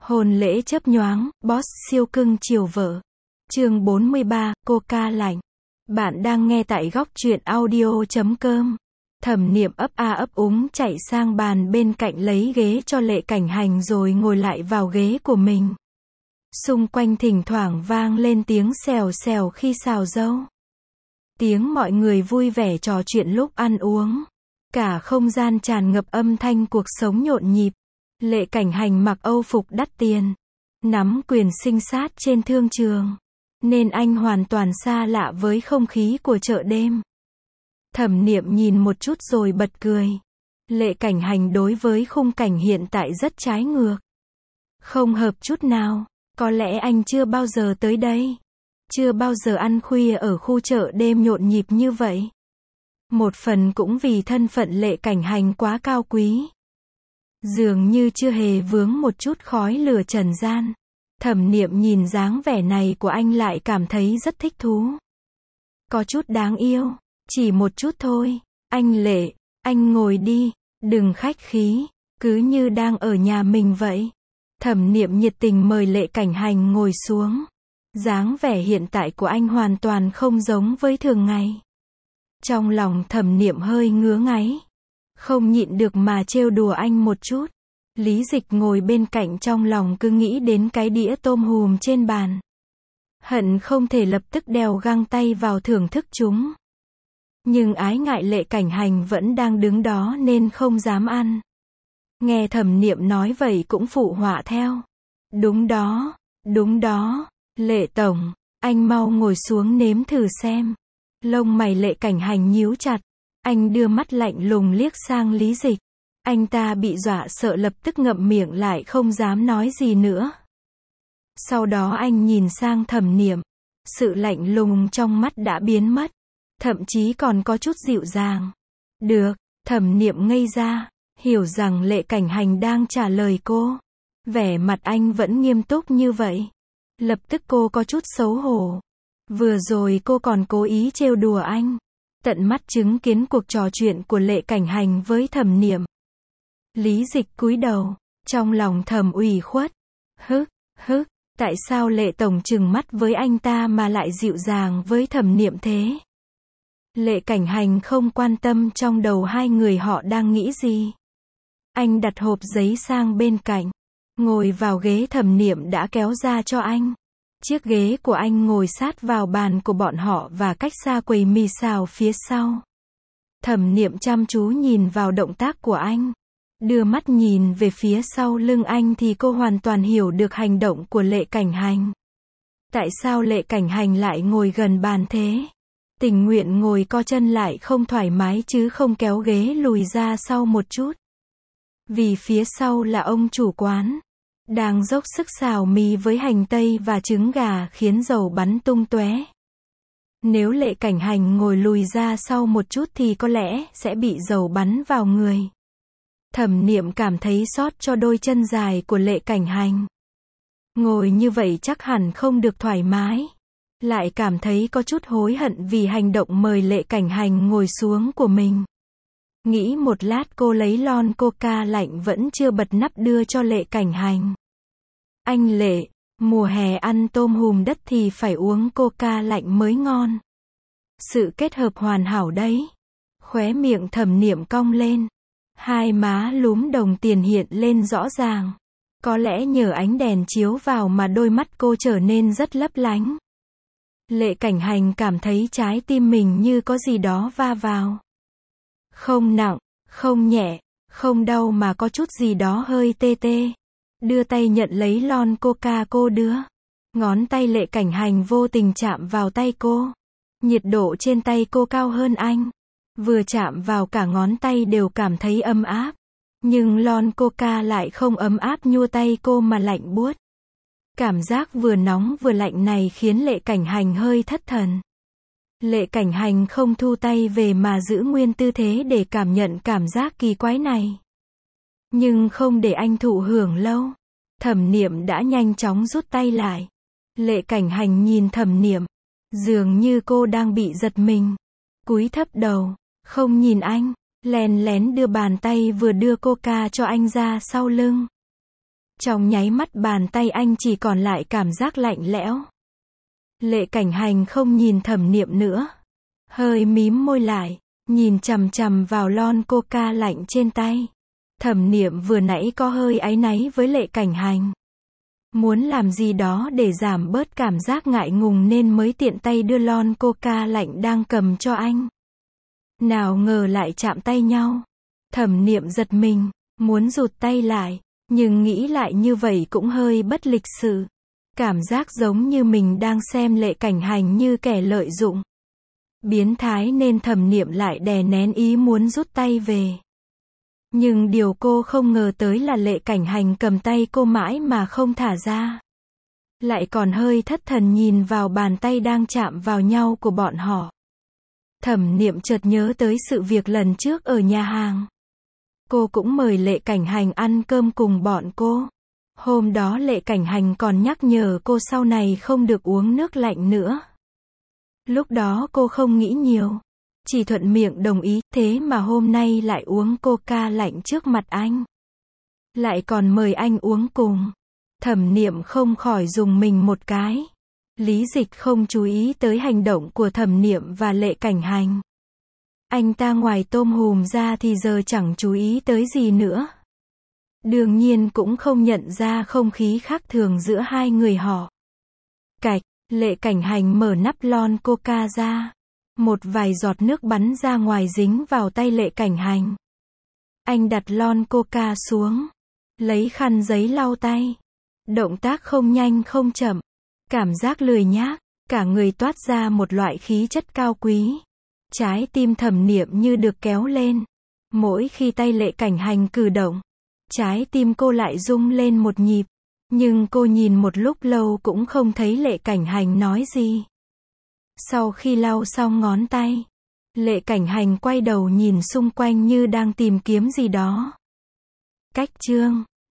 Hôn lễ chớp nhoáng, boss siêu cưng chiều vợ. Chương 43, Coca lạnh. Bạn đang nghe tại góc truyện audio.com. Thẩm Niệm ấp a ấp úng chạy sang bàn bên cạnh lấy ghế cho Lệ Cảnh Hành rồi ngồi lại vào ghế của mình. Xung quanh thỉnh thoảng vang lên tiếng xèo xèo khi xào dâu. Tiếng mọi người vui vẻ trò chuyện lúc ăn uống. Cả không gian tràn ngập âm thanh cuộc sống nhộn nhịp. Lệ Cảnh Hành mặc âu phục đắt tiền, nắm quyền sinh sát trên thương trường, nên anh hoàn toàn xa lạ với không khí của chợ đêm. Thẩm Niệm nhìn một chút rồi bật cười. Lệ Cảnh Hành đối với khung cảnh hiện tại rất trái ngược. Không hợp chút nào, có lẽ anh chưa bao giờ tới đây. Chưa bao giờ ăn khuya ở khu chợ đêm nhộn nhịp như vậy. Một phần cũng vì thân phận Lệ Cảnh Hành quá cao quý. Dường như chưa hề vướng một chút khói lửa trần gian. Thẩm Niệm nhìn dáng vẻ này của anh lại cảm thấy rất thích thú. Có chút đáng yêu. Chỉ một chút thôi. Anh Lệ, anh ngồi đi. Đừng khách khí. Cứ như đang ở nhà mình vậy. Thẩm Niệm nhiệt tình mời Lệ Cảnh Hành ngồi xuống. Dáng vẻ hiện tại của anh hoàn toàn không giống với thường ngày. Trong lòng Thẩm Niệm hơi ngứa ngáy. Không nhịn được mà trêu đùa anh một chút. Lý Dịch ngồi bên cạnh trong lòng cứ nghĩ đến cái đĩa tôm hùm trên bàn. Hận không thể lập tức đèo găng tay vào thưởng thức chúng. Nhưng ái ngại Lệ Cảnh Hành vẫn đang đứng đó nên không dám ăn. Nghe Thẩm Niệm nói vậy cũng phụ họa theo. Đúng đó, đúng đó, Lệ Tổng, anh mau ngồi xuống nếm thử xem. Lông mày Lệ Cảnh Hành nhíu chặt. Anh đưa mắt lạnh lùng liếc sang Lý Dịch. Anh ta bị dọa sợ lập tức ngậm miệng lại không dám nói gì nữa. Sau đó anh nhìn sang Thẩm Niệm. Sự lạnh lùng trong mắt đã biến mất. Thậm chí còn có chút dịu dàng. Được, Thẩm Niệm ngây ra. Hiểu rằng Lệ Cảnh Hành đang trả lời cô. Vẻ mặt anh vẫn nghiêm túc như vậy. Lập tức cô có chút xấu hổ. Vừa rồi cô còn cố ý trêu đùa anh. Tận mắt chứng kiến cuộc trò chuyện của Lệ Cảnh Hành với Thẩm Niệm. Lý Dịch cúi đầu, trong lòng thầm ủy khuất. Hức, tại sao Lệ Tổng trừng mắt với anh ta mà lại dịu dàng với Thẩm Niệm thế? Lệ Cảnh Hành không quan tâm trong đầu hai người họ đang nghĩ gì. Anh đặt hộp giấy sang bên cạnh, ngồi vào ghế Thẩm Niệm đã kéo ra cho anh. Chiếc ghế của anh ngồi sát vào bàn của bọn họ và cách xa quầy mì xào phía sau. Thẩm Niệm chăm chú nhìn vào động tác của anh. Đưa mắt nhìn về phía sau lưng anh thì cô hoàn toàn hiểu được hành động của Lệ Cảnh Hành. Tại sao Lệ Cảnh Hành lại ngồi gần bàn thế? Tình nguyện ngồi co chân lại không thoải mái chứ không kéo ghế lùi ra sau một chút. Vì phía sau là ông chủ quán. Đang dốc sức xào mì với hành tây và trứng gà khiến dầu bắn tung tóe. Nếu Lệ Cảnh Hành ngồi lùi ra sau một chút thì có lẽ sẽ bị dầu bắn vào người. Thẩm Niệm cảm thấy xót cho đôi chân dài của Lệ Cảnh Hành. Ngồi như vậy chắc hẳn không được thoải mái. Lại cảm thấy có chút hối hận vì hành động mời Lệ Cảnh Hành ngồi xuống của mình. Nghĩ một lát cô lấy lon Coca lạnh vẫn chưa bật nắp đưa cho Lệ Cảnh Hành. Anh Lệ, mùa hè ăn tôm hùm đất thì phải uống Coca lạnh mới ngon. Sự kết hợp hoàn hảo đấy. Khóe miệng Thẩm Niệm cong lên. Hai má lúm đồng tiền hiện lên rõ ràng. Có lẽ nhờ ánh đèn chiếu vào mà đôi mắt cô trở nên rất lấp lánh. Lệ Cảnh Hành cảm thấy trái tim mình như có gì đó va vào. Không nặng, không nhẹ, không đau mà có chút gì đó hơi tê tê. Đưa tay nhận lấy lon Coca cô đưa. Ngón tay Lệ Cảnh Hành vô tình chạm vào tay cô. Nhiệt độ trên tay cô cao hơn anh. Vừa chạm vào cả ngón tay đều cảm thấy ấm áp. Nhưng lon Coca lại không ấm áp nhua tay cô mà lạnh buốt. Cảm giác vừa nóng vừa lạnh này khiến Lệ Cảnh Hành hơi thất thần. Lệ Cảnh Hành không thu tay về mà giữ nguyên tư thế để cảm nhận cảm giác kỳ quái này. Nhưng không để anh thụ hưởng lâu. Thẩm Niệm đã nhanh chóng rút tay lại. Lệ Cảnh Hành nhìn Thẩm Niệm. Dường như cô đang bị giật mình. Cúi thấp đầu, không nhìn anh. Lén lén đưa bàn tay vừa đưa Coca cho anh ra sau lưng. Trong nháy mắt bàn tay anh chỉ còn lại cảm giác lạnh lẽo. Lệ Cảnh Hành không nhìn Thẩm Niệm nữa. Hơi mím môi lại, nhìn chằm chằm vào lon coca lạnh trên tay. Thẩm Niệm vừa nãy có hơi áy náy với Lệ Cảnh Hành. Muốn làm gì đó để giảm bớt cảm giác ngại ngùng nên mới tiện tay đưa lon coca lạnh đang cầm cho anh. Nào ngờ lại chạm tay nhau. Thẩm Niệm giật mình, muốn rụt tay lại, nhưng nghĩ lại như vậy cũng hơi bất lịch sự. Cảm giác giống như mình đang xem Lệ Cảnh Hành như kẻ lợi dụng. Biến thái nên Thẩm Niệm lại đè nén ý muốn rút tay về. Nhưng điều cô không ngờ tới là Lệ Cảnh Hành cầm tay cô mãi mà không thả ra. Lại còn hơi thất thần nhìn vào bàn tay đang chạm vào nhau của bọn họ. Thẩm Niệm chợt nhớ tới sự việc lần trước ở nhà hàng. Cô cũng mời Lệ Cảnh Hành ăn cơm cùng bọn cô. Hôm đó Lệ Cảnh Hành còn nhắc nhở cô sau này không được uống nước lạnh nữa. Lúc đó cô không nghĩ nhiều, chỉ thuận miệng đồng ý, thế mà hôm nay lại uống coca lạnh trước mặt anh. Lại còn mời anh uống cùng. Thẩm Niệm không khỏi rùng mình một cái. Lý Dịch không chú ý tới hành động của Thẩm Niệm và Lệ Cảnh Hành. Anh ta ngoài tôm hùm ra thì giờ chẳng chú ý tới gì nữa. Đương nhiên cũng không nhận ra không khí khác thường giữa hai người họ. Cạch, Lệ Cảnh Hành mở nắp lon coca ra. Một vài giọt nước bắn ra ngoài dính vào tay Lệ Cảnh Hành. Anh đặt lon coca xuống, lấy khăn giấy lau tay. Động tác không nhanh không chậm. Cảm giác lười nhác, cả người toát ra một loại khí chất cao quý. Trái tim Thẩm Niệm như được kéo lên. Mỗi khi tay Lệ Cảnh Hành cử động, trái tim cô lại rung lên một nhịp. Nhưng cô nhìn một lúc lâu cũng không thấy Lệ Cảnh Hành nói gì. Sau khi lau xong ngón tay, Lệ Cảnh Hành quay đầu nhìn xung quanh như đang tìm kiếm gì đó. Cách chương